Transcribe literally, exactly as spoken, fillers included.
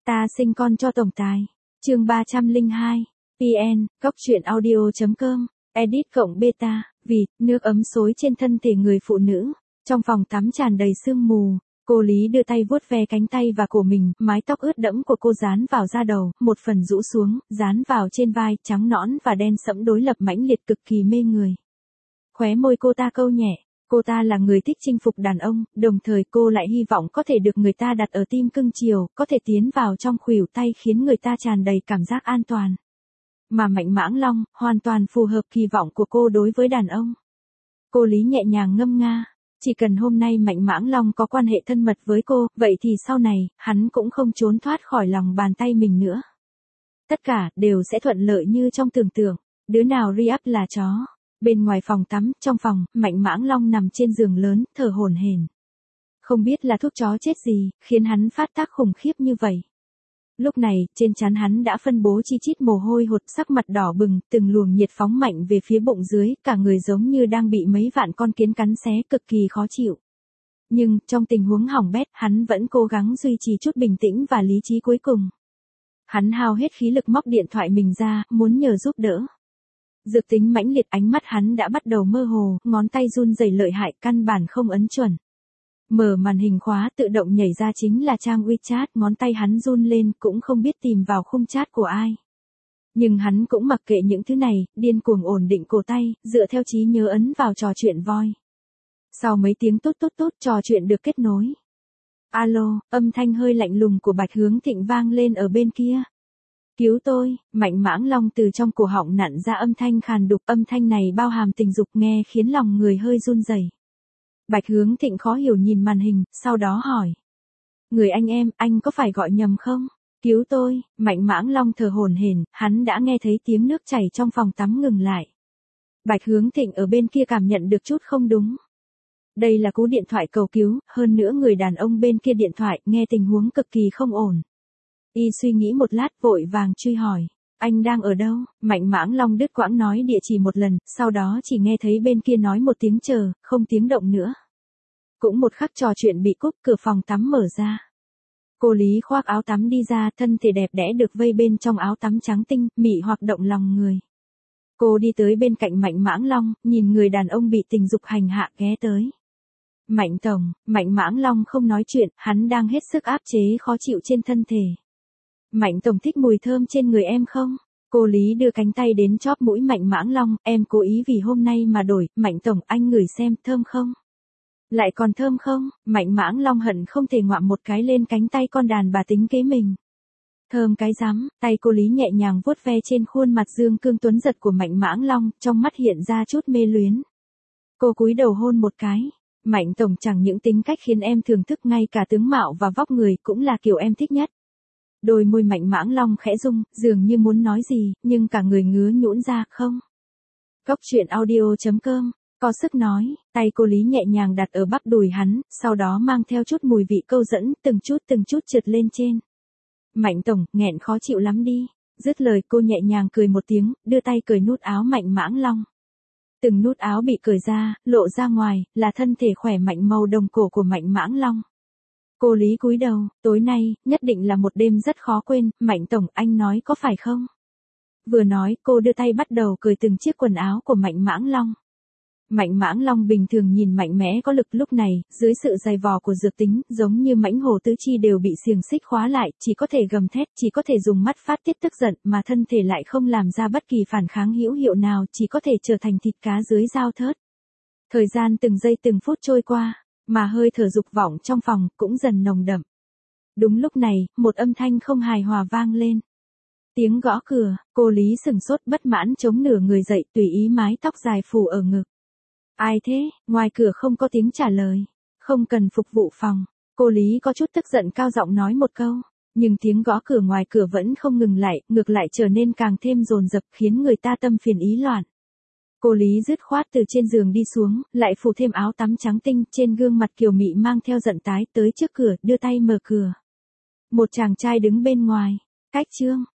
Ta sinh con cho tổng tài. Chương ba trăm lẻ hai. pê en, góc truyện audio chấm com, edit cộng beta, vì nước ấm xối trên thân thể người phụ nữ. Trong phòng tắm tràn đầy sương mù, cô Lý đưa tay vuốt ve cánh tay và cổ mình, mái tóc ướt đẫm của cô dán vào da đầu, một phần rũ xuống, dán vào trên vai, trắng nõn và đen sẫm đối lập mãnh liệt cực kỳ mê người. Khóe môi cô ta câu nhẹ. Cô ta là người thích chinh phục đàn ông, đồng thời cô lại hy vọng có thể được người ta đặt ở tim cưng chiều, có thể tiến vào trong khuỷu tay khiến người ta tràn đầy cảm giác an toàn. Mà Mạnh Mãng Long, hoàn toàn phù hợp kỳ vọng của cô đối với đàn ông. Cô Lý nhẹ nhàng ngâm nga, chỉ cần hôm nay Mạnh Mãng Long có quan hệ thân mật với cô, vậy thì sau này, hắn cũng không trốn thoát khỏi lòng bàn tay mình nữa. Tất cả đều sẽ thuận lợi như trong tưởng tượng, đứa nào re-up là chó. Bên ngoài phòng tắm, trong phòng, Mạnh Mãng Long nằm trên giường lớn, thở hổn hển. Không biết là thuốc chó chết gì, khiến hắn phát tác khủng khiếp như vậy. Lúc này, trên trán hắn đã phân bố chi chít mồ hôi hột, sắc mặt đỏ bừng, từng luồng nhiệt phóng mạnh về phía bụng dưới, cả người giống như đang bị mấy vạn con kiến cắn xé, cực kỳ khó chịu. Nhưng, trong tình huống hỏng bét, hắn vẫn cố gắng duy trì chút bình tĩnh và lý trí cuối cùng. Hắn hao hết khí lực móc điện thoại mình ra, muốn nhờ giúp đỡ. Dược tính mãnh liệt, ánh mắt hắn đã bắt đầu mơ hồ, ngón tay run rẩy lợi hại, căn bản không ấn chuẩn. Mở màn hình khóa tự động nhảy ra chính là trang WeChat, ngón tay hắn run lên, cũng không biết tìm vào khung chat của ai. Nhưng hắn cũng mặc kệ những thứ này, điên cuồng ổn định cổ tay, dựa theo trí nhớ ấn vào trò chuyện voi. Sau mấy tiếng tốt tốt tốt, trò chuyện được kết nối. Alo, âm thanh hơi lạnh lùng của Bạch Hướng Thịnh vang lên ở bên kia. Cứu tôi, Mạnh Mãng Long từ trong cổ họng nặn ra âm thanh khàn đục, âm thanh này bao hàm tình dục nghe khiến lòng người hơi run rẩy. Bạch Hướng Thịnh khó hiểu nhìn màn hình, sau đó hỏi. Người anh em, anh có phải gọi nhầm không? Cứu tôi, Mạnh Mãng Long thở hổn hển, hắn đã nghe thấy tiếng nước chảy trong phòng tắm ngừng lại. Bạch Hướng Thịnh ở bên kia cảm nhận được chút không đúng. Đây là cú điện thoại cầu cứu, hơn nữa người đàn ông bên kia điện thoại nghe tình huống cực kỳ không ổn. Y suy nghĩ một lát vội vàng truy hỏi. Anh đang ở đâu? Mạnh Mãng Long đứt quãng nói địa chỉ một lần, sau đó chỉ nghe thấy bên kia nói một tiếng chờ, không tiếng động nữa. Cũng một khắc trò chuyện bị cúp, cửa phòng tắm mở ra. Cô Lý khoác áo tắm đi ra, thân thể đẹp đẽ được vây bên trong áo tắm trắng tinh, mị hoặc động lòng người. Cô đi tới bên cạnh Mạnh Mãng Long, nhìn người đàn ông bị tình dục hành hạ ghé tới. Mạnh Tổng, Mạnh Mãng Long không nói chuyện, hắn đang hết sức áp chế khó chịu trên thân thể. Mạnh Tổng thích mùi thơm trên người em không? Cô Lý đưa cánh tay đến chóp mũi Mạnh Mãng Long, em cố ý vì hôm nay mà đổi, Mạnh Tổng anh ngửi xem, thơm không? Lại còn thơm không? Mạnh Mãng Long hận không thể ngoạm một cái lên cánh tay con đàn bà tính kế mình. Thơm cái rắm, tay cô Lý nhẹ nhàng vuốt ve trên khuôn mặt dương cương tuấn giật của Mạnh Mãng Long, trong mắt hiện ra chút mê luyến. Cô cúi đầu hôn một cái. Mạnh Tổng chẳng những tính cách khiến em thưởng thức, ngay cả tướng mạo và vóc người cũng là kiểu em thích nhất. Đôi môi Mạnh Mãng Long khẽ rung, dường như muốn nói gì, nhưng cả người ngứa nhũn ra, không. Góc truyện audio chấm com, có sức nói, tay cô Lý nhẹ nhàng đặt ở bắp đùi hắn, sau đó mang theo chút mùi vị câu dẫn, từng chút từng chút trượt lên trên. Mạnh Tổng, nghẹn khó chịu lắm đi. Dứt lời cô nhẹ nhàng cười một tiếng, đưa tay cởi nút áo Mạnh Mãng Long. Từng nút áo bị cởi ra, lộ ra ngoài, là thân thể khỏe mạnh màu đồng cổ của Mạnh Mãng Long. Cô Lý cúi đầu, tối nay, nhất định là một đêm rất khó quên, Mạnh Tổng anh nói có phải không? Vừa nói, cô đưa tay bắt đầu cởi từng chiếc quần áo của Mạnh Mãng Long. Mạnh Mãng Long bình thường nhìn mạnh mẽ có lực, lúc này, dưới sự dày vò của dược tính, giống như mãnh hổ tứ chi đều bị xiềng xích khóa lại, chỉ có thể gầm thét, chỉ có thể dùng mắt phát tiết tức giận, mà thân thể lại không làm ra bất kỳ phản kháng hữu hiệu nào, chỉ có thể trở thành thịt cá dưới dao thớt. Thời gian từng giây từng phút trôi qua, mà hơi thở dục vọng trong phòng cũng dần nồng đậm. Đúng lúc này, một âm thanh không hài hòa vang lên. Tiếng gõ cửa, cô Lý sừng sốt bất mãn chống nửa người dậy, tùy ý mái tóc dài phủ ở ngực. Ai thế? Ngoài cửa không có tiếng trả lời. Không cần phục vụ phòng. Cô Lý có chút tức giận cao giọng nói một câu. Nhưng tiếng gõ cửa ngoài cửa vẫn không ngừng lại, ngược lại trở nên càng thêm dồn dập, khiến người ta tâm phiền ý loạn. Cô Lý dứt khoát từ trên giường đi xuống, lại phủ thêm áo tắm trắng tinh, trên gương mặt kiều mị mang theo giận tái, tới trước cửa, đưa tay mở cửa. Một chàng trai đứng bên ngoài. Cách chương.